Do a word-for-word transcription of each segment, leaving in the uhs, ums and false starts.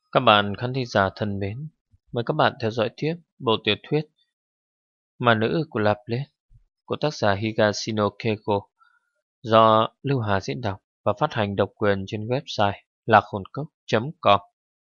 Các bạn khán thính giả thân mến, mời các bạn theo dõi tiếp bộ tiểu thuyết Mà nữ của Lạp Lết của tác giả Higashino Keiko do Lưu Hà diễn đọc và phát hành độc quyền trên website lạc hồn cốc chấm com.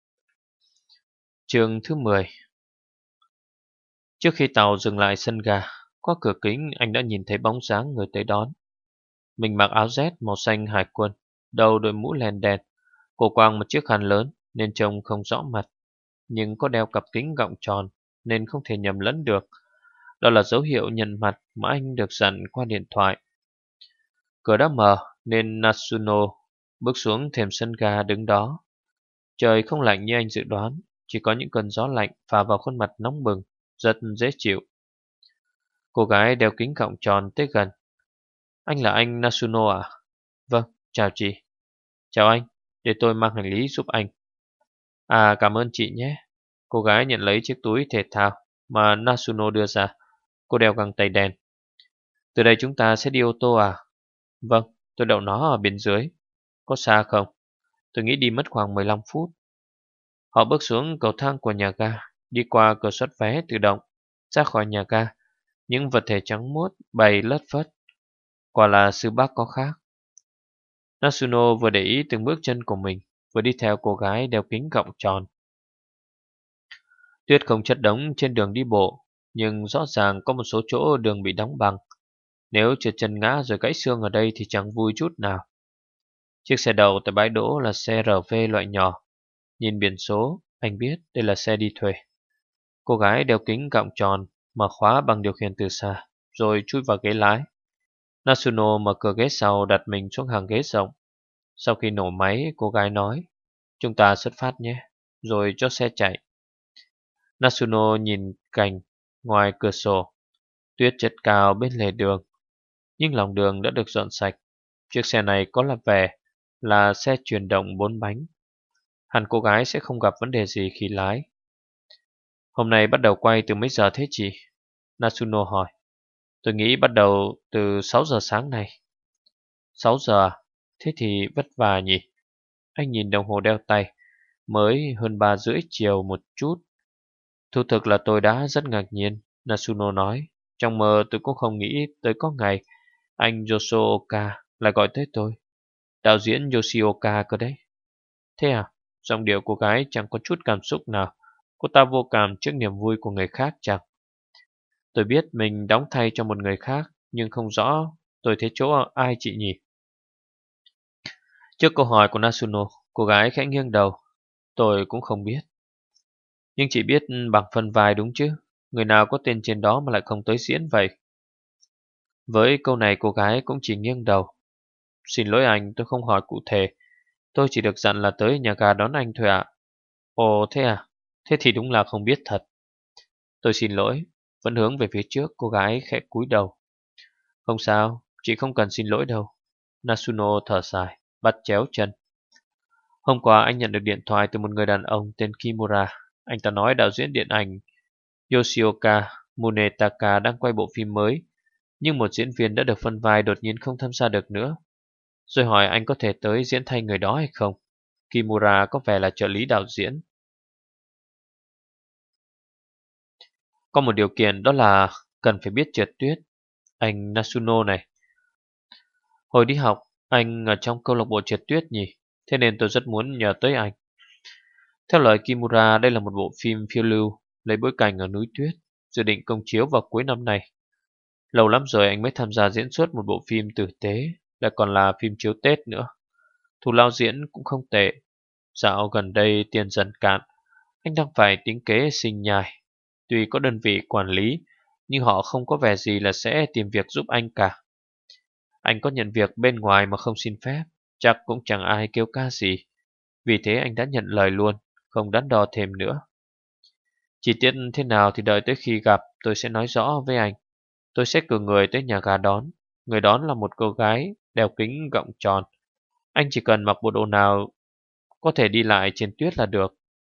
Chương thứ mười. Trước khi tàu dừng lại sân ga, qua cửa kính anh đã nhìn thấy bóng dáng người tới đón. Mình mặc áo vest màu xanh hải quân, đầu đội mũ len đen, cổ quàng một chiếc khăn lớn nên trông không rõ mặt, nhưng có đeo cặp kính gọng tròn nên không thể nhầm lẫn được. Đó là dấu hiệu nhận mặt mà anh được dặn qua điện thoại. Cửa đã mở nên Natsuno bước xuống thềm sân ga đứng đó. Trời không lạnh như anh dự đoán, chỉ có những cơn gió lạnh phả vào khuôn mặt nóng bừng, rất dễ chịu. Cô gái đeo kính gọng tròn tới gần. Anh là anh Natsuno à? Vâng, chào chị. Chào anh, để tôi mang hành lý giúp anh. À, cảm ơn chị nhé. Cô gái nhận lấy chiếc túi thể thao mà Natsuno đưa ra. Cô đeo găng tay đen. Từ đây chúng ta sẽ đi ô tô à? Vâng, tôi đậu nó ở bên dưới. Có xa không? Tôi nghĩ đi mất khoảng mười lăm phút. Họ bước xuống cầu thang của nhà ga, đi qua cửa xuất vé tự động, ra khỏi nhà ga. Những vật thể trắng muốt bày lất phất. Quả là sư bác có khác. Natsuno vừa để ý từng bước chân của mình, vừa đi theo cô gái đeo kính gọng tròn. Tuyết không chất đống trên đường đi bộ, nhưng rõ ràng có một số chỗ đường bị đóng băng. Nếu trượt chân ngã rồi gãy xương ở đây thì chẳng vui chút nào. Chiếc xe đậu tại bãi đỗ là xe rờ vê loại nhỏ. Nhìn biển số, anh biết đây là xe đi thuê. Cô gái đeo kính gọng tròn, mở khóa bằng điều khiển từ xa, rồi chui vào ghế lái. Natsuno mở cửa ghế sau đặt mình xuống hàng ghế rộng. Sau khi nổ máy, cô gái nói, chúng ta xuất phát nhé, rồi cho xe chạy. Natsuno nhìn cảnh ngoài cửa sổ. Tuyết chất cao bên lề đường, nhưng lòng đường đã được dọn sạch. Chiếc xe này có là vẻ là xe chuyển động bốn bánh. Hẳn cô gái sẽ không gặp vấn đề gì khi lái. Hôm nay bắt đầu quay từ mấy giờ thế chị? Natsuno hỏi. Tôi nghĩ bắt đầu từ sáu giờ sáng này. Sáu giờ à? Thế thì vất vả nhỉ? Anh nhìn đồng hồ đeo tay. Mới hơn ba rưỡi chiều một chút. Thu thực là tôi đã rất ngạc nhiên, Natsuno nói. Trong mơ tôi cũng không nghĩ tới có ngày anh Yoshioka lại gọi tới tôi. Đạo diễn Yoshioka cơ đấy. Thế à? Giọng điệu cô gái chẳng có chút cảm xúc nào. Cô ta vô cảm trước niềm vui của người khác chẳng? Tôi biết mình đóng thay cho một người khác, nhưng không rõ tôi thấy chỗ ai chị nhỉ? Trước câu hỏi của Natsuno, cô gái khẽ nghiêng đầu. Tôi cũng không biết. Nhưng chị biết bằng phần vai đúng chứ? Người nào có tên trên đó mà lại không tới diễn vậy? Với câu này cô gái cũng chỉ nghiêng đầu. Xin lỗi anh, tôi không hỏi cụ thể. Tôi chỉ được dặn là tới nhà ga đón anh thôi ạ. Ồ thế à? Thế thì đúng là không biết thật. Tôi xin lỗi. Vẫn hướng về phía trước, cô gái khẽ cúi đầu. Không sao, chị không cần xin lỗi đâu. Natsuno thở dài, bắt chéo chân. Hôm qua anh nhận được điện thoại từ một người đàn ông tên Kimura. Anh ta nói đạo diễn điện ảnh Yoshioka Munetaka đang quay bộ phim mới, nhưng một diễn viên đã được phân vai đột nhiên không tham gia được nữa. Rồi hỏi anh có thể tới diễn thay người đó hay không. Kimura có vẻ là trợ lý đạo diễn. Có một điều kiện, đó là cần phải biết trượt tuyết. Anh Natsuno này, hồi đi học anh ở trong câu lạc bộ trượt tuyết nhỉ, thế nên tôi rất muốn nhờ tới anh. Theo lời Kimura, đây là một bộ phim phiêu lưu lấy bối cảnh ở núi tuyết, dự định công chiếu vào cuối năm này. Lâu lắm rồi anh mới tham gia diễn xuất một bộ phim tử tế, lại còn là phim chiếu Tết nữa. Thù lao diễn cũng không tệ. Dạo gần đây tiền dần cạn, anh đang phải tính kế sinh nhai. Tuy có đơn vị quản lý, nhưng họ không có vẻ gì là sẽ tìm việc giúp anh cả. Anh có nhận việc bên ngoài mà không xin phép, chắc cũng chẳng ai kêu ca gì. Vì thế anh đã nhận lời luôn, không đắn đo thêm nữa. Chi tiết thế nào thì đợi tới khi gặp tôi sẽ nói rõ với anh. Tôi sẽ cử người tới nhà ga đón. Người đón là một cô gái đeo kính gọng tròn. Anh chỉ cần mặc bộ đồ nào có thể đi lại trên tuyết là được.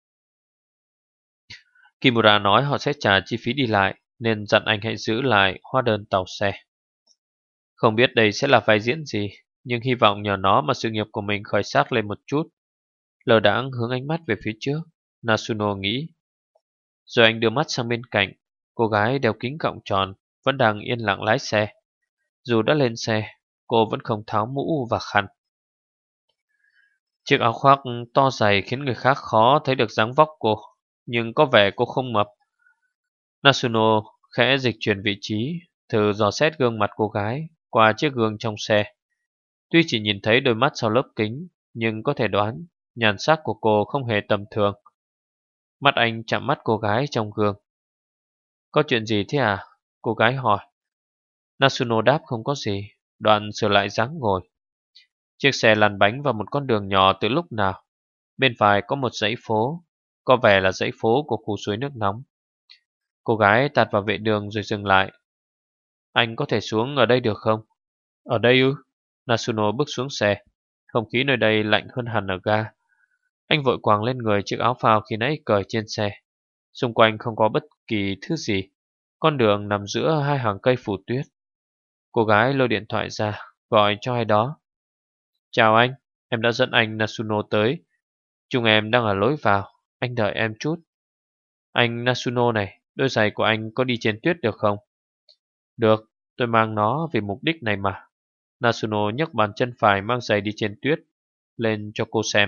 Kimura nói họ sẽ trả chi phí đi lại, nên dặn anh hãy giữ lại hóa đơn tàu xe. Không biết đây sẽ là vai diễn gì, nhưng hy vọng nhờ nó mà sự nghiệp của mình khởi sắc lên một chút. Lờ đãng hướng ánh mắt về phía trước, Nasuno nghĩ. Rồi anh đưa mắt sang bên cạnh. Cô gái đeo kính gọng tròn vẫn đang yên lặng lái xe. Dù đã lên xe, cô vẫn không tháo mũ và khăn. Chiếc áo khoác to dày khiến người khác khó thấy được dáng vóc cô, nhưng có vẻ cô không mập. Nasuno khẽ dịch chuyển vị trí, thử dò xét gương mặt cô gái qua chiếc gương trong xe. Tuy chỉ nhìn thấy đôi mắt sau lớp kính, nhưng có thể đoán nhan sắc của cô không hề tầm thường. Mắt anh chạm mắt cô gái trong gương. Có chuyện gì thế à? Cô gái hỏi. Nasuno đáp không có gì, đoạn sửa lại dáng ngồi. Chiếc xe lăn bánh vào một con đường nhỏ từ lúc nào. Bên phải có một dãy phố, có vẻ là dãy phố của khu suối nước nóng. Cô gái tạt vào vệ đường rồi dừng lại. Anh có thể xuống ở đây được không? Ở đây ư? Nasuno bước xuống xe. Không khí nơi đây lạnh hơn hẳn ở ga. Anh vội quàng lên người chiếc áo phao khi nãy cởi trên xe. Xung quanh không có bất kỳ thứ gì. Con đường nằm giữa hai hàng cây phủ tuyết. Cô gái lôi điện thoại ra, gọi cho ai đó. Chào anh, em đã dẫn anh Nasuno tới. Chúng em đang ở lối vào, anh đợi em chút. Anh Nasuno này, đôi giày của anh có đi trên tuyết được không? Được, tôi mang nó vì mục đích này mà. Nasuno nhấc bàn chân phải mang giày đi trên tuyết lên cho cô xem.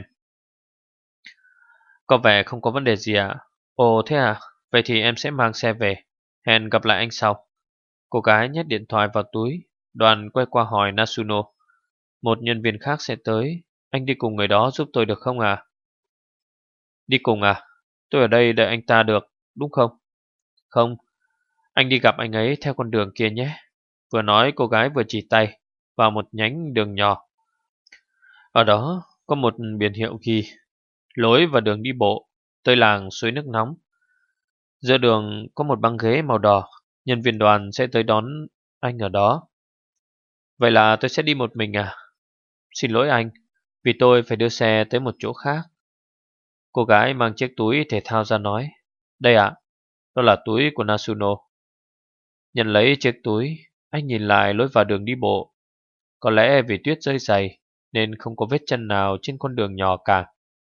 Có vẻ không có vấn đề gì ạ. Ồ thế à, vậy thì em sẽ mang xe về. Hẹn gặp lại anh sau. Cô gái nhét điện thoại vào túi, đoàn quay qua hỏi Nasuno. Một nhân viên khác sẽ tới, anh đi cùng người đó giúp tôi được không à? Đi cùng à? Tôi ở đây đợi anh ta được, đúng không? Không, anh đi gặp anh ấy theo con đường kia nhé. Vừa nói cô gái vừa chỉ tay vào một nhánh đường nhỏ. Ở đó có một biển hiệu ghi lối và đường đi bộ tới làng suối nước nóng. Giữa đường có một băng ghế màu đỏ. Nhân viên đoàn sẽ tới đón anh ở đó. Vậy là tôi sẽ đi một mình à? Xin lỗi anh, vì tôi phải đưa xe tới một chỗ khác. Cô gái mang chiếc túi thể thao ra nói. Đây ạ, đó là túi của Nasuno. Nhận lấy chiếc túi, anh nhìn lại lối vào đường đi bộ. Có lẽ vì tuyết rơi dày nên không có vết chân nào trên con đường nhỏ cả.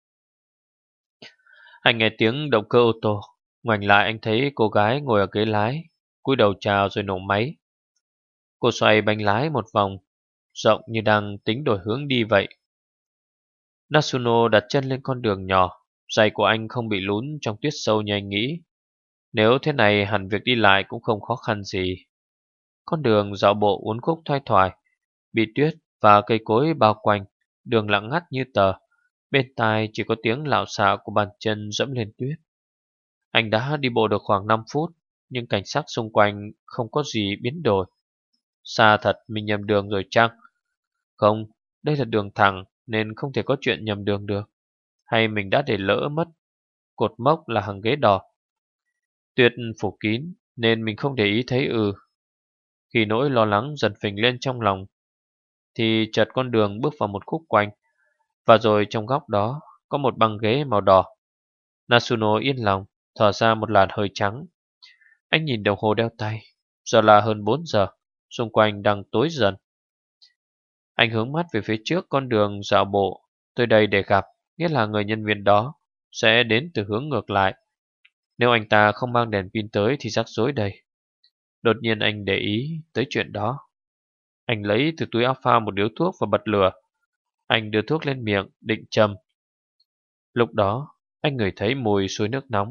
Anh nghe tiếng động cơ ô tô. Ngoảnh lại anh thấy cô gái ngồi ở ghế lái, cúi đầu chào rồi nổ máy. Cô xoay bánh lái một vòng, rộng như đang tính đổi hướng đi vậy. Nasuno đặt chân lên con đường nhỏ. Giày của anh không bị lún trong tuyết sâu như anh nghĩ. Nếu thế này hẳn việc đi lại cũng không khó khăn gì. Con đường dạo bộ uốn khúc thoai thoải, bị tuyết và cây cối bao quanh, đường lặng ngắt như tờ. Bên tai chỉ có tiếng lạo xạo của bàn chân dẫm lên tuyết. Anh đã đi bộ được khoảng năm phút, nhưng cảnh sắc xung quanh không có gì biến đổi. Xa thật mình nhầm đường rồi chăng? Không, đây là đường thẳng nên không thể có chuyện nhầm đường được. Hay mình đã để lỡ mất cột mốc là hàng ghế đỏ. Tuyết phủ kín nên mình không để ý thấy ừ. Khi nỗi lo lắng dần phình lên trong lòng thì chợt con đường bước vào một khúc quanh. Và rồi trong góc đó có một băng ghế màu đỏ. Nasuno yên lòng, thở ra một làn hơi trắng. Anh nhìn đồng hồ đeo tay. Giờ là hơn bốn giờ. Xung quanh đang tối dần. Anh hướng mắt về phía trước con đường dạo bộ. Tới đây để gặp, nghĩa là người nhân viên đó sẽ đến từ hướng ngược lại. Nếu anh ta không mang đèn pin tới thì rắc rối đây. Đột nhiên anh để ý tới chuyện đó. Anh lấy từ túi áo phao một điếu thuốc và bật lửa. Anh đưa thuốc lên miệng, định châm. Lúc đó, anh ngửi thấy mùi suối nước nóng.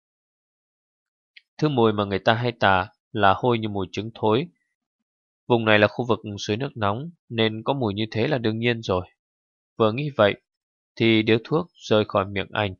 Thứ mùi mà người ta hay tả là hôi như mùi trứng thối. Vùng này là khu vực suối nước nóng nên có mùi như thế là đương nhiên rồi. Vừa nghĩ vậy thì điếu thuốc rơi khỏi miệng anh.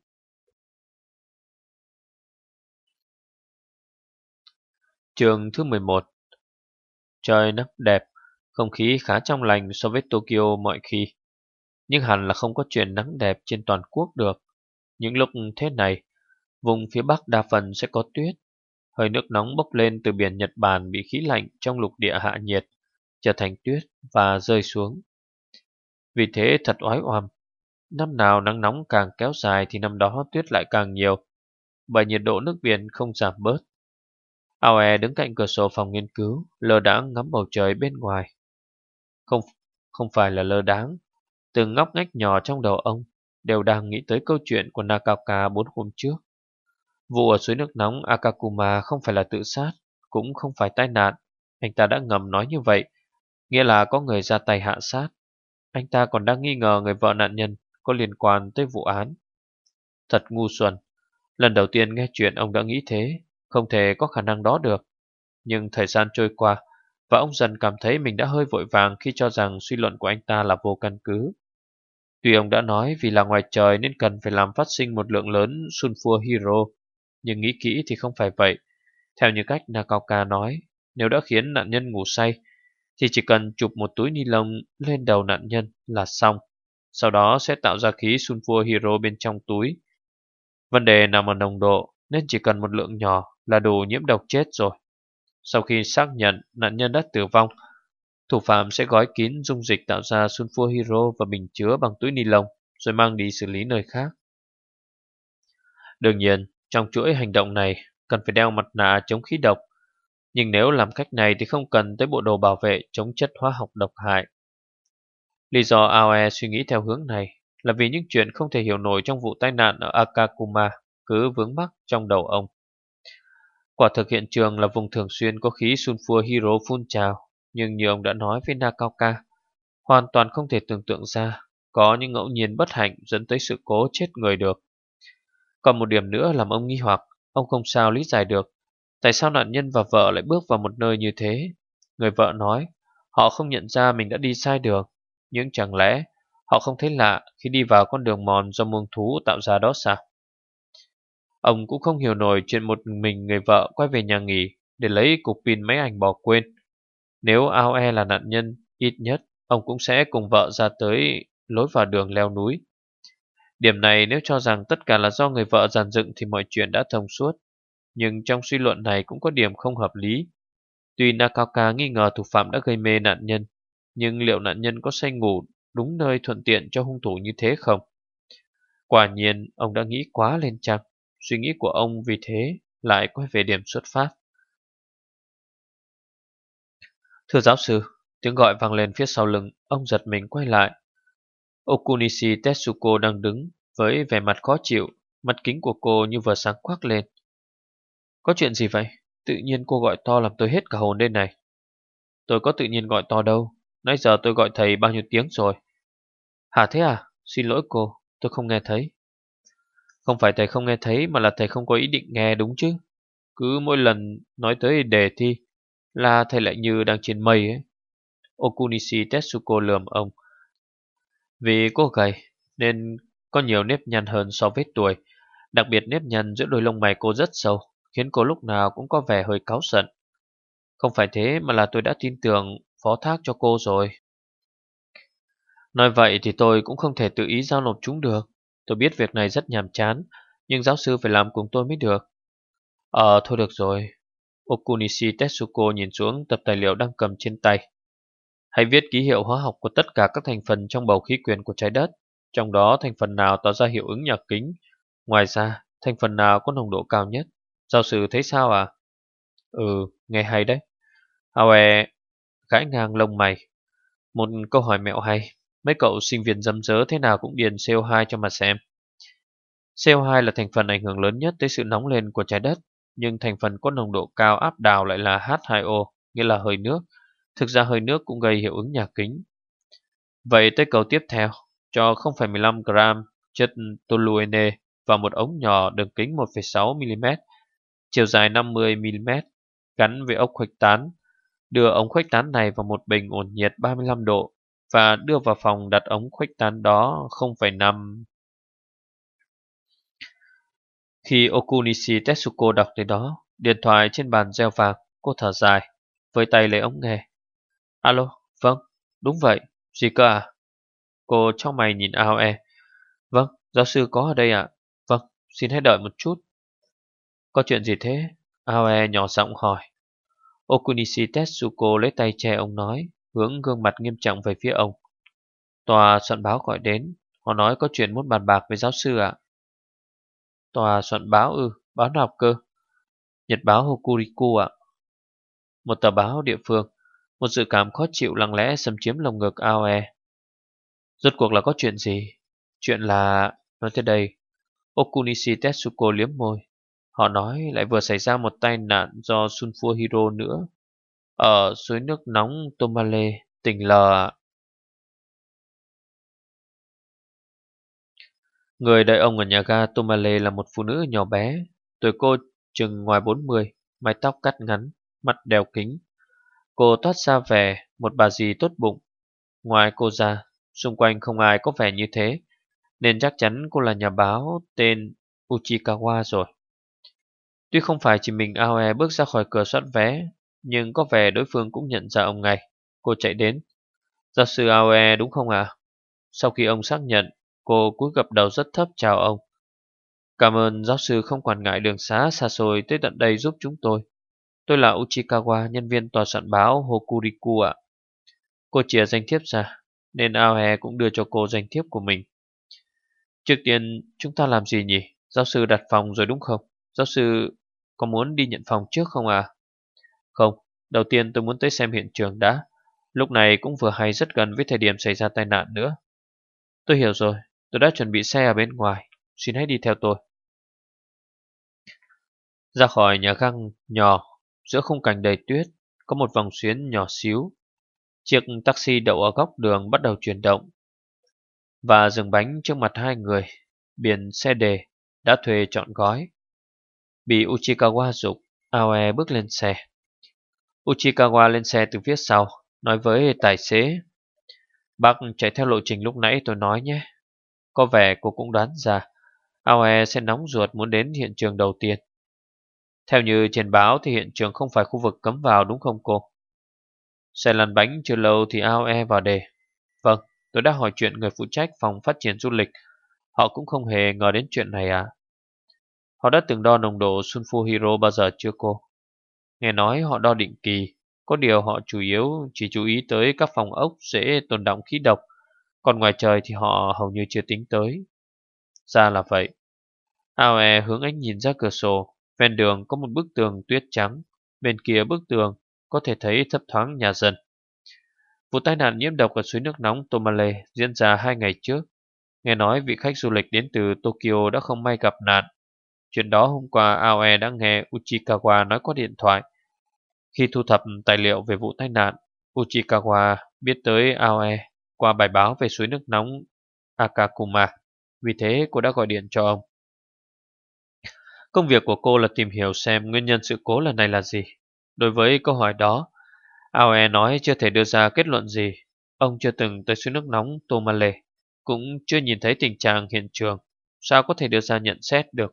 Chương thứ mười một. Trời nắng đẹp, không khí khá trong lành so với Tokyo mọi khi. Nhưng hẳn là không có chuyện nắng đẹp trên toàn quốc được. Những lúc thế này, vùng phía Bắc đa phần sẽ có tuyết. Hơi nước nóng bốc lên từ biển Nhật Bản bị khí lạnh trong lục địa hạ nhiệt, trở thành tuyết và rơi xuống. Vì thế thật oái oăm. Năm nào nắng nóng càng kéo dài thì năm đó tuyết lại càng nhiều, bởi nhiệt độ nước biển không giảm bớt. Aoe đứng cạnh cửa sổ phòng nghiên cứu, lơ đãng ngắm bầu trời bên ngoài. Không, không phải là lơ đãng, từng ngóc ngách nhỏ trong đầu ông đều đang nghĩ tới câu chuyện của Nakaka bốn hôm trước. Vụ ở suối nước nóng Akakuma không phải là tự sát, cũng không phải tai nạn. Anh ta đã ngầm nói như vậy, nghĩa là có người ra tay hạ sát. Anh ta còn đang nghi ngờ người vợ nạn nhân có liên quan tới vụ án. Thật ngu xuẩn. Lần đầu tiên nghe chuyện ông đã nghĩ thế, không thể có khả năng đó được. Nhưng thời gian trôi qua, và ông dần cảm thấy mình đã hơi vội vàng khi cho rằng suy luận của anh ta là vô căn cứ. Tuy ông đã nói vì là ngoài trời nên cần phải làm phát sinh một lượng lớn sulfur hydro, nhưng nghĩ kỹ thì không phải vậy. Theo như cách Nakaka nói, nếu đã khiến nạn nhân ngủ say, thì chỉ cần chụp một túi ni lông lên đầu nạn nhân là xong. Sau đó sẽ tạo ra khí sulfur hydro bên trong túi. Vấn đề nằm ở nồng độ, nên chỉ cần một lượng nhỏ là đủ nhiễm độc chết rồi. Sau khi xác nhận nạn nhân đã tử vong, thủ phạm sẽ gói kín dung dịch tạo ra sulfur hydro vào bình chứa bằng túi ni lông, rồi mang đi xử lý nơi khác. Đương nhiên, trong chuỗi hành động này cần phải đeo mặt nạ chống khí độc, nhưng nếu làm cách này thì không cần tới bộ đồ bảo vệ chống chất hóa học độc hại. Lý do Aoe suy nghĩ theo hướng này là vì những chuyện không thể hiểu nổi trong vụ tai nạn ở Akakuma cứ vướng mắc trong đầu ông. Quả thực hiện trường là vùng thường xuyên có khí sulfur hydro phun trào, nhưng như ông đã nói với Nakaka, hoàn toàn không thể tưởng tượng ra có những ngẫu nhiên bất hạnh dẫn tới sự cố chết người được. Còn một điểm nữa làm ông nghi hoặc, ông không sao lý giải được. Tại sao nạn nhân và vợ lại bước vào một nơi như thế? Người vợ nói, họ không nhận ra mình đã đi sai đường. Nhưng chẳng lẽ họ không thấy lạ khi đi vào con đường mòn do muông thú tạo ra đó sao? Ông cũng không hiểu nổi chuyện một mình người vợ quay về nhà nghỉ để lấy cục pin máy ảnh bỏ quên. Nếu Aoe là nạn nhân, ít nhất ông cũng sẽ cùng vợ ra tới lối vào đường leo núi. Điểm này nếu cho rằng tất cả là do người vợ dàn dựng thì mọi chuyện đã thông suốt. Nhưng trong suy luận này cũng có điểm không hợp lý. Tuy Nakaka nghi ngờ thủ phạm đã gây mê nạn nhân, nhưng liệu nạn nhân có say ngủ đúng nơi thuận tiện cho hung thủ như thế không? Quả nhiên ông đã nghĩ quá lên chăng. Suy nghĩ của ông vì thế lại quay về điểm xuất phát. Thưa giáo sư, tiếng gọi vang lên phía sau lưng. Ông giật mình quay lại. Okunishi Tetsuko đang đứng với vẻ mặt khó chịu. Mặt kính của cô như vừa sáng quắc lên. Có chuyện gì vậy? Tự nhiên cô gọi to làm tôi hết cả hồn đây này. Tôi có tự nhiên gọi to đâu. Nãy giờ tôi gọi thầy bao nhiêu tiếng rồi. Hả thế à? Xin lỗi cô, tôi không nghe thấy. Không phải thầy không nghe thấy mà là thầy không có ý định nghe đúng chứ. Cứ mỗi lần nói tới đề thi là thầy lại như đang trên mây ấy. Okunishi Tetsuko lườm ông. Vì cô gầy nên có nhiều nếp nhăn hơn so với tuổi. Đặc biệt nếp nhăn giữa đôi lông mày cô rất sâu, khiến cô lúc nào cũng có vẻ hơi cáu giận. Không phải thế mà là tôi đã tin tưởng phó thác cho cô rồi. Nói vậy thì tôi cũng không thể tự ý giao nộp chúng được. Tôi biết việc này rất nhàm chán, nhưng giáo sư phải làm cùng tôi mới được. Ờ thôi được rồi. Okunishi Tetsuko nhìn xuống tập tài liệu đang cầm trên tay. Hãy viết ký hiệu hóa học của tất cả các thành phần trong bầu khí quyển của trái đất, trong đó thành phần nào tạo ra hiệu ứng nhà kính. Ngoài ra, thành phần nào có nồng độ cao nhất. Giáo sư thấy sao à? Ừ, nghe hay đấy. Aoe gãi ngang lông mày. Một câu hỏi mẹo hay. Mấy cậu sinh viên dăm dớ thế nào cũng điền xê o hai cho mà xem. xê o hai là thành phần ảnh hưởng lớn nhất tới sự nóng lên của trái đất, nhưng thành phần có nồng độ cao áp đảo lại là hát hai o, nghĩa là hơi nước. Thực ra hơi nước cũng gây hiệu ứng nhà kính. Vậy tới câu tiếp theo, cho không phẩy mười lăm gram chất toluene vào một ống nhỏ đường kính một phẩy sáu mi li mét, chiều dài năm mươi mi li mét, gắn với ốc khuếch tán. Đưa ống khuếch tán này vào một bình ổn nhiệt ba mươi lăm độ và đưa vào phòng đặt ống khuếch tán đó không phẩy năm. Khi Okunishi Tetsuko đọc tới đó, điện thoại trên bàn reo vang, cô thở dài, với tay lấy ống nghe. Alo, vâng, đúng vậy, gì cơ à? Cô trong mày nhìn Aoe. Vâng, giáo sư có ở đây ạ. Vâng, xin hãy đợi một chút. Có chuyện gì thế? Aoe nhỏ giọng hỏi. Okunishi Tetsuko lấy tay che ông nói, hướng gương mặt nghiêm trọng về phía ông. Tòa soạn báo gọi đến, họ nói có chuyện muốn bàn bạc với giáo sư ạ. Tòa soạn báo ư, báo nào cơ? Nhật báo Hokuriku ạ. Một tờ báo địa phương. Một dự cảm khó chịu lặng lẽ xâm chiếm lồng ngực Aoe. Rốt cuộc là có chuyện gì? Chuyện là... Nói tới đây, Okunishi Tetsuko liếm môi. Họ nói lại vừa xảy ra một tai nạn do Sunfua Hiro nữa. Ở suối nước nóng Tomale, tỉnh L ạ. Người đợi ông ở nhà ga Tomale là một phụ nữ nhỏ bé. Tuổi cô chừng ngoài bốn mươi, mái tóc cắt ngắn, mặt đeo kính. Cô toát ra vẻ một bà dì tốt bụng. Ngoài cô ra, xung quanh không ai có vẻ như thế, nên chắc chắn cô là nhà báo tên Uchikawa rồi. Tuy không phải chỉ mình Aoe bước ra khỏi cửa soát vé, nhưng có vẻ đối phương cũng nhận ra ông ngay. Cô chạy đến. Giáo sư Aoe đúng không ạ? Sau khi ông xác nhận, cô cúi gập đầu rất thấp chào ông. Cảm ơn giáo sư không quản ngại đường xá xa xôi tới tận đây giúp chúng tôi. Tôi là Uchikawa, nhân viên tòa soạn báo Hokuriku ạ. Cô chia danh thiếp ra, nên Aoe cũng đưa cho cô danh thiếp của mình. Trước tiên chúng ta làm gì nhỉ? Giáo sư đặt phòng rồi đúng không? Giáo sư có muốn đi nhận phòng trước không à? Không, đầu tiên tôi muốn tới xem hiện trường đã. Lúc này cũng vừa hay rất gần với thời điểm xảy ra tai nạn nữa. Tôi hiểu rồi, tôi đã chuẩn bị xe ở bên ngoài. Xin hãy đi theo tôi. Ra khỏi nhà găng nhỏ, giữa khung cảnh đầy tuyết, có một vòng xuyến nhỏ xíu. Chiếc taxi đậu ở góc đường bắt đầu chuyển động và dừng bánh trước mặt hai người. Biển xe đề đã thuê trọn gói. Bị Uchikawa giục, Aoe bước lên xe. Uchikawa lên xe từ phía sau, nói với tài xế: Bác chạy theo lộ trình lúc nãy tôi nói nhé. Có vẻ cô cũng đoán ra Aoe sẽ nóng ruột muốn đến hiện trường đầu tiên. Theo như trên báo thì hiện trường không phải khu vực cấm vào đúng không cô? Xe lăn bánh chưa lâu thì Aoe vào đề. Vâng, tôi đã hỏi chuyện người phụ trách phòng phát triển du lịch. Họ cũng không hề ngờ đến chuyện này à? Họ đã từng đo nồng độ Sunfo Hero bao giờ chưa cô? Nghe nói họ đo định kỳ. Có điều họ chủ yếu chỉ chú ý tới các phòng ốc dễ tồn đọng khí độc. Còn ngoài trời thì họ hầu như chưa tính tới. Ra là vậy. Aoe hướng ánh nhìn ra cửa sổ. Ven đường có một bức tường tuyết trắng. Bên kia bức tường có thể thấy thấp thoáng nhà dân. Vụ tai nạn nhiễm độc ở suối nước nóng Tomale diễn ra hai ngày trước. Nghe nói vị khách du lịch đến từ Tokyo đã không may gặp nạn. Chuyện đó hôm qua Aoe đã nghe Uchikawa nói qua điện thoại. Khi thu thập tài liệu về vụ tai nạn, Uchikawa biết tới Aoe qua bài báo về suối nước nóng Akakuma. Vì thế cô đã gọi điện cho ông. Công việc của cô là tìm hiểu xem nguyên nhân sự cố lần này là gì. Đối với câu hỏi đó, Aoe nói chưa thể đưa ra kết luận gì. Ông chưa từng tới suối nước nóng Tomale, cũng chưa nhìn thấy tình trạng hiện trường. Sao có thể đưa ra nhận xét được?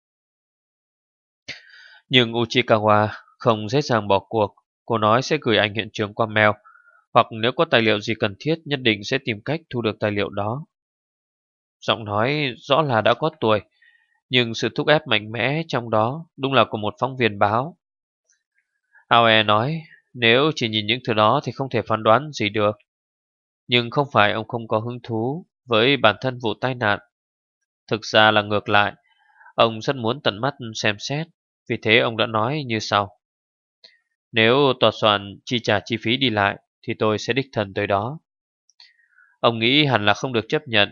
Nhưng Uchikawa không dễ dàng bỏ cuộc. Cô nói sẽ gửi ảnh hiện trường qua mail, hoặc nếu có tài liệu gì cần thiết nhất định sẽ tìm cách thu được tài liệu đó. Giọng nói rõ là đã có tuổi, nhưng sự thúc ép mạnh mẽ trong đó đúng là của một phóng viên báo. Aoe nói nếu chỉ nhìn những thứ đó thì không thể phán đoán gì được. Nhưng không phải ông không có hứng thú với bản thân vụ tai nạn. Thực ra là ngược lại, ông rất muốn tận mắt xem xét. Vì thế ông đã nói như sau: Nếu tòa soạn chi trả chi phí đi lại thì tôi sẽ đích thân tới đó. Ông nghĩ hẳn là không được chấp nhận.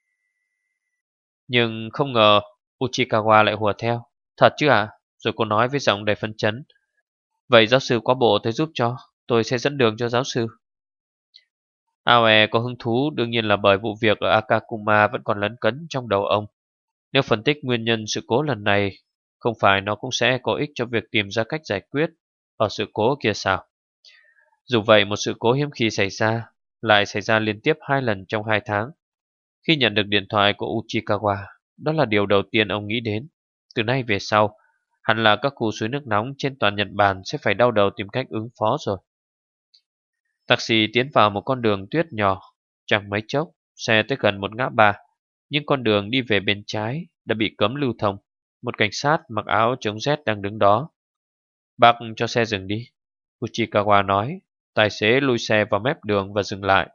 Nhưng không ngờ Uchikawa lại hùa theo. Thật chứ ạ? À? Rồi cô nói với giọng đầy phấn chấn. Vậy giáo sư quá bộ tới giúp cho. Tôi sẽ dẫn đường cho giáo sư. Aoe có hứng thú đương nhiên là bởi vụ việc ở Akakuma vẫn còn lấn cấn trong đầu ông. Nếu phân tích nguyên nhân sự cố lần này, không phải nó cũng sẽ có ích cho việc tìm ra cách giải quyết ở sự cố kia sao? Dù vậy, một sự cố hiếm khi xảy ra lại xảy ra liên tiếp hai lần trong hai tháng. Khi nhận được điện thoại của Uchikawa, đó là điều đầu tiên ông nghĩ đến. Từ nay về sau, hẳn là các khu suối nước nóng trên toàn Nhật Bản sẽ phải đau đầu tìm cách ứng phó rồi. Taxi tiến vào một con đường tuyết nhỏ. Chẳng mấy chốc, xe tới gần một ngã ba, nhưng con đường đi về bên trái đã bị cấm lưu thông. Một cảnh sát mặc áo chống rét đang đứng đó. Bác cho xe dừng đi, Uchikawa nói. Tài xế lùi xe vào mép đường và dừng lại.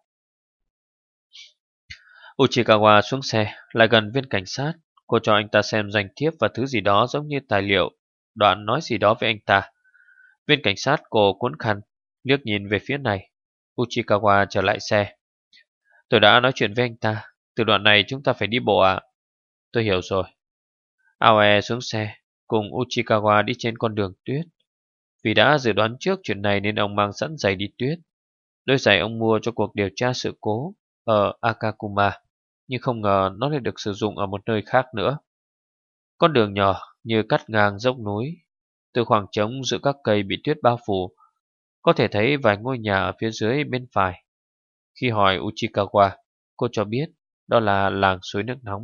Uchikawa xuống xe, lại gần viên cảnh sát. Cô cho anh ta xem danh thiếp và thứ gì đó giống như tài liệu. Đoạn nói gì đó với anh ta. Viên cảnh sát cô cuốn khăn, liếc nhìn về phía này. Uchikawa trở lại xe. Tôi đã nói chuyện với anh ta. Từ đoạn này chúng ta phải đi bộ ạ. Tôi hiểu rồi. Aoe xuống xe, cùng Uchikawa đi trên con đường tuyết. Vì đã dự đoán trước chuyện này nên ông mang sẵn giày đi tuyết. Đôi giày ông mua cho cuộc điều tra sự cố ở Akakuma, nhưng không ngờ nó lại được sử dụng ở một nơi khác nữa. Con đường nhỏ như cắt ngang dốc núi. Từ khoảng trống giữa các cây bị tuyết bao phủ, có thể thấy vài ngôi nhà ở phía dưới bên phải. Khi hỏi Uchikawa, cô cho biết đó là làng suối nước nóng.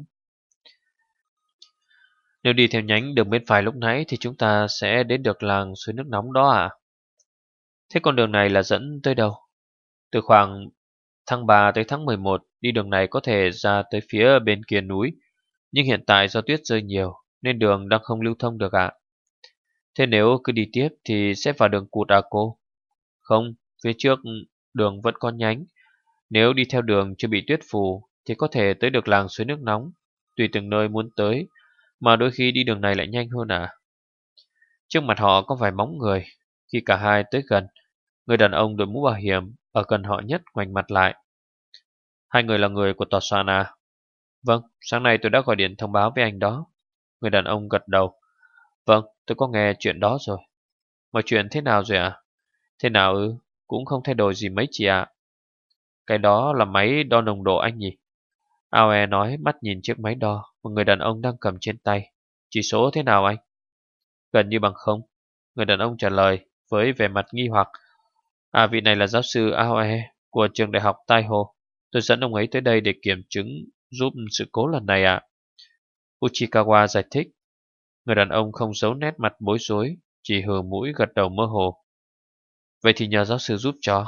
Nếu đi theo nhánh đường bên phải lúc nãy thì chúng ta sẽ đến được làng suối nước nóng đó à? Thế con đường này là dẫn tới đâu? Từ khoảng tháng ba tới tháng mười một, đi đường này có thể ra tới phía bên kia núi, nhưng hiện tại do tuyết rơi nhiều nên đường đang không lưu thông được ạ. Thế nếu cứ đi tiếp thì sẽ vào đường cụt à cô? Không, phía trước đường vẫn có nhánh. Nếu đi theo đường chưa bị tuyết phủ thì có thể tới được làng suối nước nóng, tùy từng nơi muốn tới, mà đôi khi đi đường này lại nhanh hơn à. Trước mặt họ có vài bóng người. Khi cả hai tới gần, người đàn ông đội mũ bảo hiểm ở gần họ nhất ngoảnh mặt lại. Hai người là người của tòa soạn à? Vâng, sáng nay tôi đã gọi điện thông báo với anh đó. Người đàn ông gật đầu. Vâng, tôi có nghe chuyện đó rồi. Mọi chuyện thế nào rồi ạ? Thế nào ư? Cũng không thay đổi gì mấy chị ạ. Cái đó là máy đo nồng độ anh nhỉ? Aoe nói, mắt nhìn chiếc máy đo mà người đàn ông đang cầm trên tay. Chỉ số thế nào anh? Gần như bằng không. Người đàn ông trả lời với vẻ mặt nghi hoặc. À, vị này là giáo sư Aoe của trường đại học Taiho. Tôi dẫn ông ấy tới đây để kiểm chứng giúp sự cố lần này ạ. Uchikawa giải thích. Người đàn ông không giấu nét mặt bối rối, chỉ hừ mũi gật đầu mơ hồ. Vậy thì nhờ giáo sư giúp cho.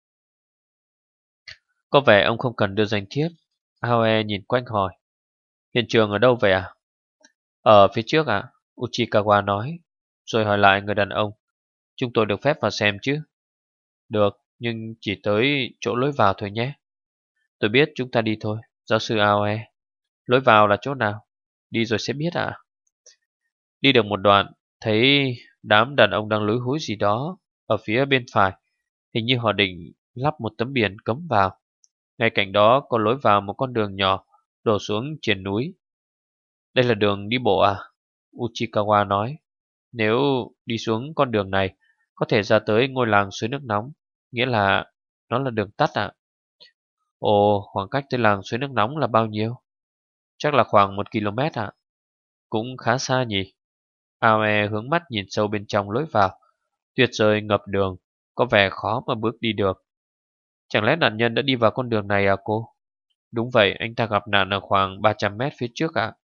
Có vẻ ông không cần đưa danh thiếp. Aoe nhìn quanh hỏi. Hiện trường ở đâu vậy à? Ở phía trước ạ, Uchikawa nói. Rồi hỏi lại người đàn ông. Chúng tôi được phép vào xem chứ? Được, nhưng chỉ tới chỗ lối vào thôi nhé. Tôi biết, chúng ta đi thôi. Giáo sư Aoe. Lối vào là chỗ nào? Đi rồi sẽ biết ạ. Đi được một đoạn, thấy đám đàn ông đang lúi húi gì đó ở phía bên phải. Hình như họ định lắp một tấm biển cấm vào. Ngay cạnh đó có lối vào một con đường nhỏ đổ xuống triền núi. Đây là đường đi bộ à? Uchikawa nói. Nếu đi xuống con đường này, có thể ra tới ngôi làng suối nước nóng. Nghĩa là nó là đường tắt ạ. Ồ, khoảng cách tới làng suối nước nóng là bao nhiêu? Chắc là khoảng một ki lô mét ạ. Cũng khá xa nhỉ. Aoe hướng mắt nhìn sâu bên trong lối vào. Tuyết rơi ngập đường, có vẻ khó mà bước đi được. Chẳng lẽ nạn nhân đã đi vào con đường này à cô? Đúng vậy, anh ta gặp nạn ở khoảng ba trăm mét phía trước ạ.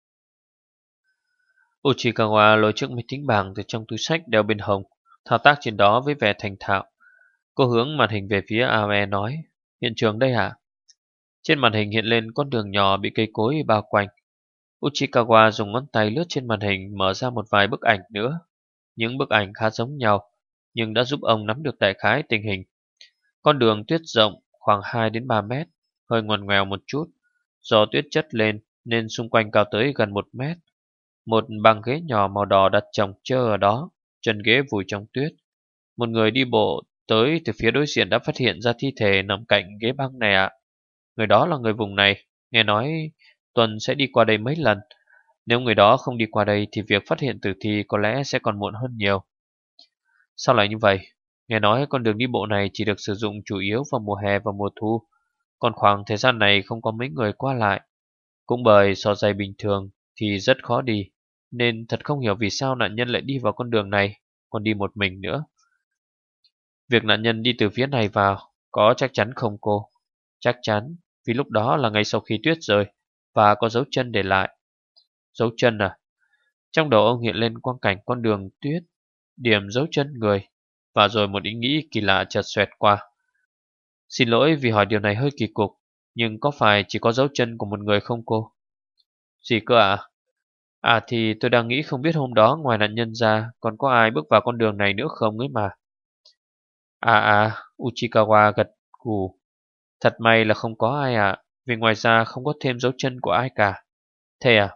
Uchikawa lôi chiếc máy tính bảng từ trong túi xách đeo bên hông, thao tác trên đó với vẻ thành thạo. Cô hướng màn hình về phía Aoe nói, hiện trường đây hả? Trên màn hình hiện lên con đường nhỏ bị cây cối bao quanh. Uchikawa dùng ngón tay lướt trên màn hình mở ra một vài bức ảnh nữa. Những bức ảnh khá giống nhau, nhưng đã giúp ông nắm được đại khái tình hình. Con đường tuyết rộng khoảng hai đến ba mét, hơi ngoằn ngoèo một chút. Do tuyết chất lên nên xung quanh cao tới gần một mét. Một băng ghế nhỏ màu đỏ đặt chồng chơ ở đó, chân ghế vùi trong tuyết. Một người đi bộ tới từ phía đối diện đã phát hiện ra thi thể nằm cạnh ghế băng này ạ. Người đó là người vùng này, nghe nói Tuần sẽ đi qua đây mấy lần. Nếu người đó không đi qua đây thì việc phát hiện tử thi có lẽ sẽ còn muộn hơn nhiều. Sao lại như vậy? Nghe nói con đường đi bộ này chỉ được sử dụng chủ yếu vào mùa hè và mùa thu, còn khoảng thời gian này không có mấy người qua lại. Cũng bởi so giày bình thường thì rất khó đi, nên thật không hiểu vì sao nạn nhân lại đi vào con đường này, còn đi một mình nữa. Việc nạn nhân đi từ phía này vào có chắc chắn không cô? Chắc chắn, vì lúc đó là ngay sau khi tuyết rơi và có dấu chân để lại. Dấu chân à? Trong đầu ông hiện lên quang cảnh con đường tuyết, điểm dấu chân người, và rồi một ý nghĩ kỳ lạ chợt xoẹt qua. Xin lỗi vì hỏi điều này hơi kỳ cục, nhưng có phải chỉ có dấu chân của một người không cô? Gì cơ ạ? À? À thì tôi đang nghĩ không biết hôm đó ngoài nạn nhân ra còn có ai bước vào con đường này nữa không ấy mà. À à, Uchikawa gật gù. Thật may là không có ai ạ, à, vì ngoài ra không có thêm dấu chân của ai cả. Thế à?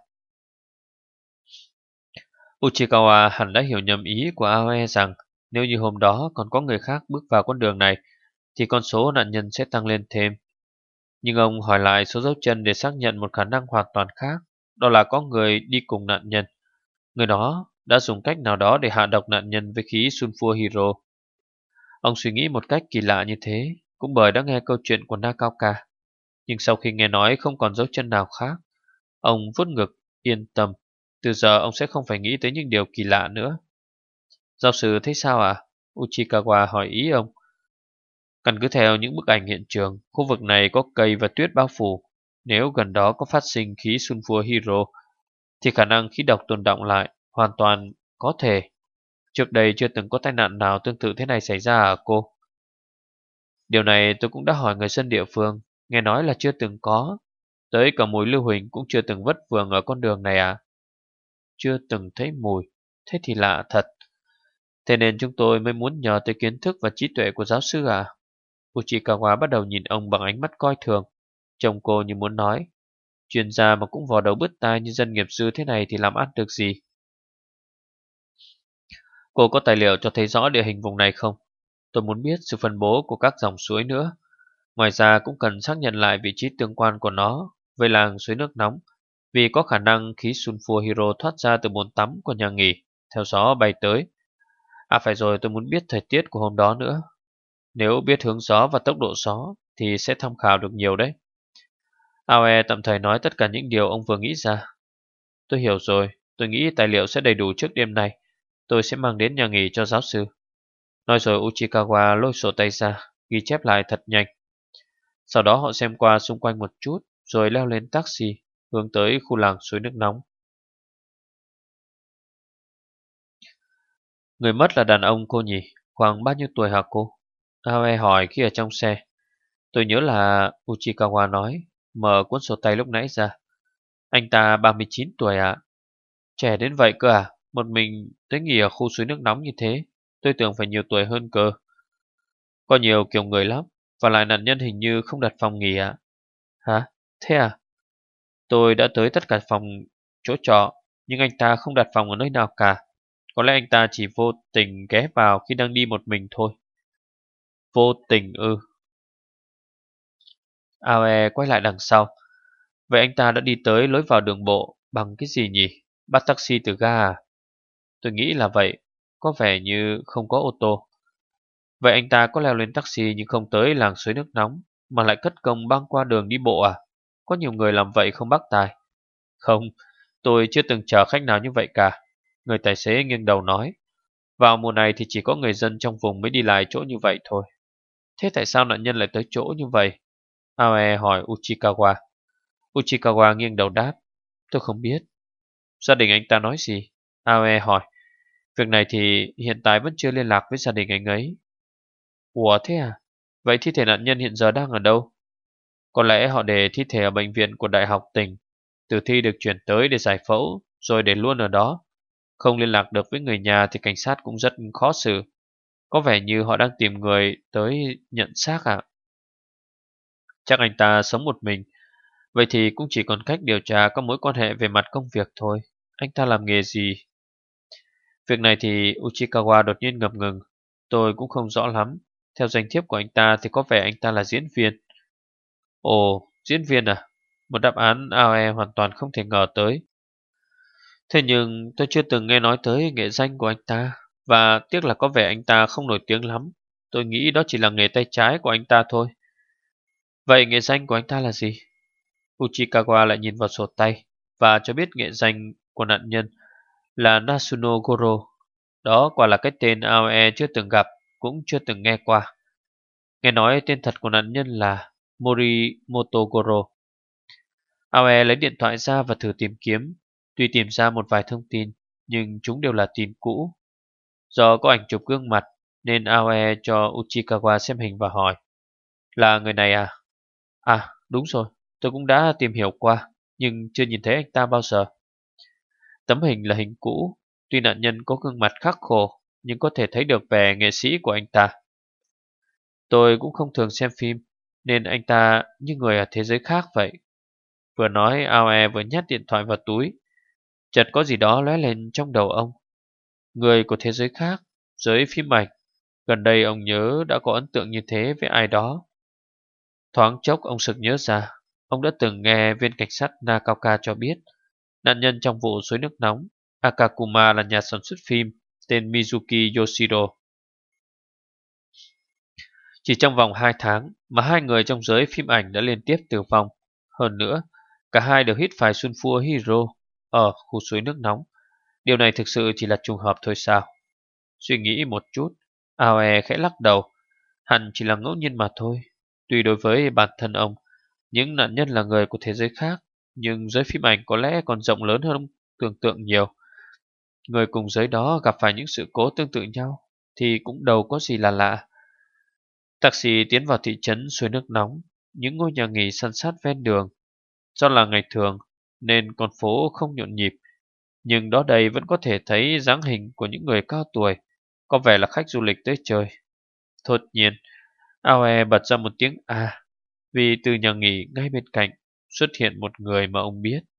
Uchikawa hẳn đã hiểu nhầm ý của Aoe rằng nếu như hôm đó còn có người khác bước vào con đường này thì con số nạn nhân sẽ tăng lên thêm. Nhưng ông hỏi lại số dấu chân để xác nhận một khả năng hoàn toàn khác. Đó là có người đi cùng nạn nhân. Người đó đã dùng cách nào đó để hạ độc nạn nhân với khí sulfur hydro. Ông suy nghĩ một cách kỳ lạ như thế, cũng bởi đã nghe câu chuyện của Nakaoka. Nhưng sau khi nghe nói không còn dấu chân nào khác, ông vuốt ngực, yên tâm. Từ giờ ông sẽ không phải nghĩ tới những điều kỳ lạ nữa. Giáo sư thấy sao à? Uchikawa hỏi ý ông. Căn cứ theo những bức ảnh hiện trường, khu vực này có cây và tuyết bao phủ. Nếu gần đó có phát sinh khí sulfur hydro, thì khả năng khí độc tồn đọng lại hoàn toàn có thể. Trước đây chưa từng có tai nạn nào tương tự thế này xảy ra à cô? Điều này tôi cũng đã hỏi người dân địa phương, nghe nói là chưa từng có. Tới cả mùi lưu huỳnh cũng chưa từng vất vưởng ở con đường này à? Chưa từng thấy mùi, thế thì lạ thật. Thế nên chúng tôi mới muốn nhờ tới kiến thức và trí tuệ của giáo sư à? Uchikawa bắt đầu nhìn ông bằng ánh mắt coi thường. Chồng cô như muốn nói, chuyên gia mà cũng vò đầu bứt tai như dân nghiệp dư thế này thì làm ăn được gì? Cô có tài liệu cho thấy rõ địa hình vùng này không? Tôi muốn biết sự phân bố của các dòng suối nữa. Ngoài ra cũng cần xác nhận lại vị trí tương quan của nó với làng suối nước nóng, vì có khả năng khí sulfur hydro thoát ra từ bồn tắm của nhà nghỉ, theo gió bay tới. À phải rồi, tôi muốn biết thời tiết của hôm đó nữa. Nếu biết hướng gió và tốc độ gió thì sẽ tham khảo được nhiều đấy. Aoe tạm thời nói tất cả những điều ông vừa nghĩ ra. Tôi hiểu rồi, tôi nghĩ tài liệu sẽ đầy đủ trước đêm nay. Tôi sẽ mang đến nhà nghỉ cho giáo sư. Nói rồi Uchikawa lôi sổ tay ra, ghi chép lại thật nhanh. Sau đó họ xem qua xung quanh một chút, rồi leo lên taxi, hướng tới khu làng suối nước nóng. Người mất là đàn ông cô nhỉ? Khoảng bao nhiêu tuổi hả cô? Aoe hỏi khi ở trong xe. Tôi nhớ là Uchikawa nói, mở cuốn sổ tay lúc nãy ra. Anh ta ba mươi chín tuổi ạ. Trẻ đến vậy cơ à? Một mình tới nghỉ ở khu suối nước nóng như thế. Tôi tưởng phải nhiều tuổi hơn cơ. Có nhiều kiểu người lắm. Và lại nạn nhân hình như không đặt phòng nghỉ ạ. Hả? Thế à? Tôi đã tới tất cả phòng chỗ trọ, nhưng anh ta không đặt phòng ở nơi nào cả. Có lẽ anh ta chỉ vô tình ghé vào khi đang đi một mình thôi. Vô tình ư? Aoe quay lại đằng sau. Vậy anh ta đã đi tới lối vào đường bộ bằng cái gì nhỉ? Bắt taxi từ ga à? Tôi nghĩ là vậy. Có vẻ như không có ô tô. Vậy anh ta có leo lên taxi nhưng không tới làng suối nước nóng, mà lại cất công băng qua đường đi bộ à? Có nhiều người làm vậy không bác tài? Không, tôi chưa từng chờ khách nào như vậy cả. Người tài xế nghiêng đầu nói. Vào mùa này thì chỉ có người dân trong vùng mới đi lại chỗ như vậy thôi. Thế tại sao nạn nhân lại tới chỗ như vậy? Aoe hỏi Uchikawa. Uchikawa nghiêng đầu đáp. Tôi không biết. Gia đình anh ta nói gì? Aoe hỏi. Việc này thì hiện tại vẫn chưa liên lạc với gia đình anh ấy. Ủa thế à? Vậy thi thể nạn nhân hiện giờ đang ở đâu? Có lẽ họ để thi thể ở bệnh viện của Đại học tỉnh. Tử thi được chuyển tới để giải phẫu, rồi để luôn ở đó. Không liên lạc được với người nhà thì cảnh sát cũng rất khó xử. Có vẻ như họ đang tìm người tới nhận xác à? Chắc anh ta sống một mình. Vậy thì cũng chỉ còn cách điều tra các mối quan hệ về mặt công việc thôi. Anh ta làm nghề gì? Việc này thì Uchikawa đột nhiên ngập ngừng. Tôi cũng không rõ lắm. Theo danh thiếp của anh ta thì có vẻ anh ta là diễn viên. Ồ, diễn viên à? Một đáp án Aoe hoàn toàn không thể ngờ tới. Thế nhưng tôi chưa từng nghe nói tới nghệ danh của anh ta. Và tiếc là có vẻ anh ta không nổi tiếng lắm. Tôi nghĩ đó chỉ là nghề tay trái của anh ta thôi. Vậy nghệ danh của anh ta là gì? Uchikawa lại nhìn vào sổ tay và cho biết nghệ danh của nạn nhân là Nasuno Goro. Đó quả là cái tên Aoe chưa từng gặp, cũng chưa từng nghe qua. Nghe nói tên thật của nạn nhân là Morimoto Goro. Aoe lấy điện thoại ra và thử tìm kiếm. Tuy tìm ra một vài thông tin, nhưng chúng đều là tin cũ. Do có ảnh chụp gương mặt, nên Aoe cho Uchikawa xem hình và hỏi. Là người này à? À, đúng rồi, tôi cũng đã tìm hiểu qua, nhưng chưa nhìn thấy anh ta bao giờ. Tấm hình là hình cũ, tuy nạn nhân có gương mặt khắc khổ, nhưng có thể thấy được vẻ nghệ sĩ của anh ta. Tôi cũng không thường xem phim, nên anh ta như người ở thế giới khác vậy. Vừa nói Aoe vừa nhét điện thoại vào túi. Chợt có gì đó lóe lên trong đầu ông. Người của thế giới khác, giới phim ảnh. Gần đây ông nhớ đã có ấn tượng như thế với ai đó. Thoáng chốc ông sực nhớ ra, ông đã từng nghe viên cảnh sát Nakaoka cho biết nạn nhân trong vụ suối nước nóng Akakuma là nhà sản xuất phim tên Mizuki Yoshiro. Chỉ trong vòng hai tháng mà hai người trong giới phim ảnh đã liên tiếp tử vong. Hơn nữa, cả hai đều hít phải Sulfur Hero ở khu suối nước nóng. Điều này thực sự chỉ là trùng hợp thôi sao? Suy nghĩ một chút, Aoe khẽ lắc đầu. Hẳn chỉ là ngẫu nhiên mà thôi. Tuy đối với bản thân ông, những nạn nhân là người của thế giới khác, nhưng giới phim ảnh có lẽ còn rộng lớn hơn ông tưởng tượng nhiều. Người cùng giới đó gặp phải những sự cố tương tự nhau thì cũng đâu có gì là lạ. Taxi tiến vào thị trấn suối nước nóng, những ngôi nhà nghỉ san sát ven đường. Do là ngày thường nên con phố không nhộn nhịp, nhưng đó đây vẫn có thể thấy dáng hình của những người cao tuổi, có vẻ là khách du lịch tới chơi. Đột nhiên, Aoe bật ra một tiếng a, vì từ nhà nghỉ ngay bên cạnh xuất hiện một người mà ông biết.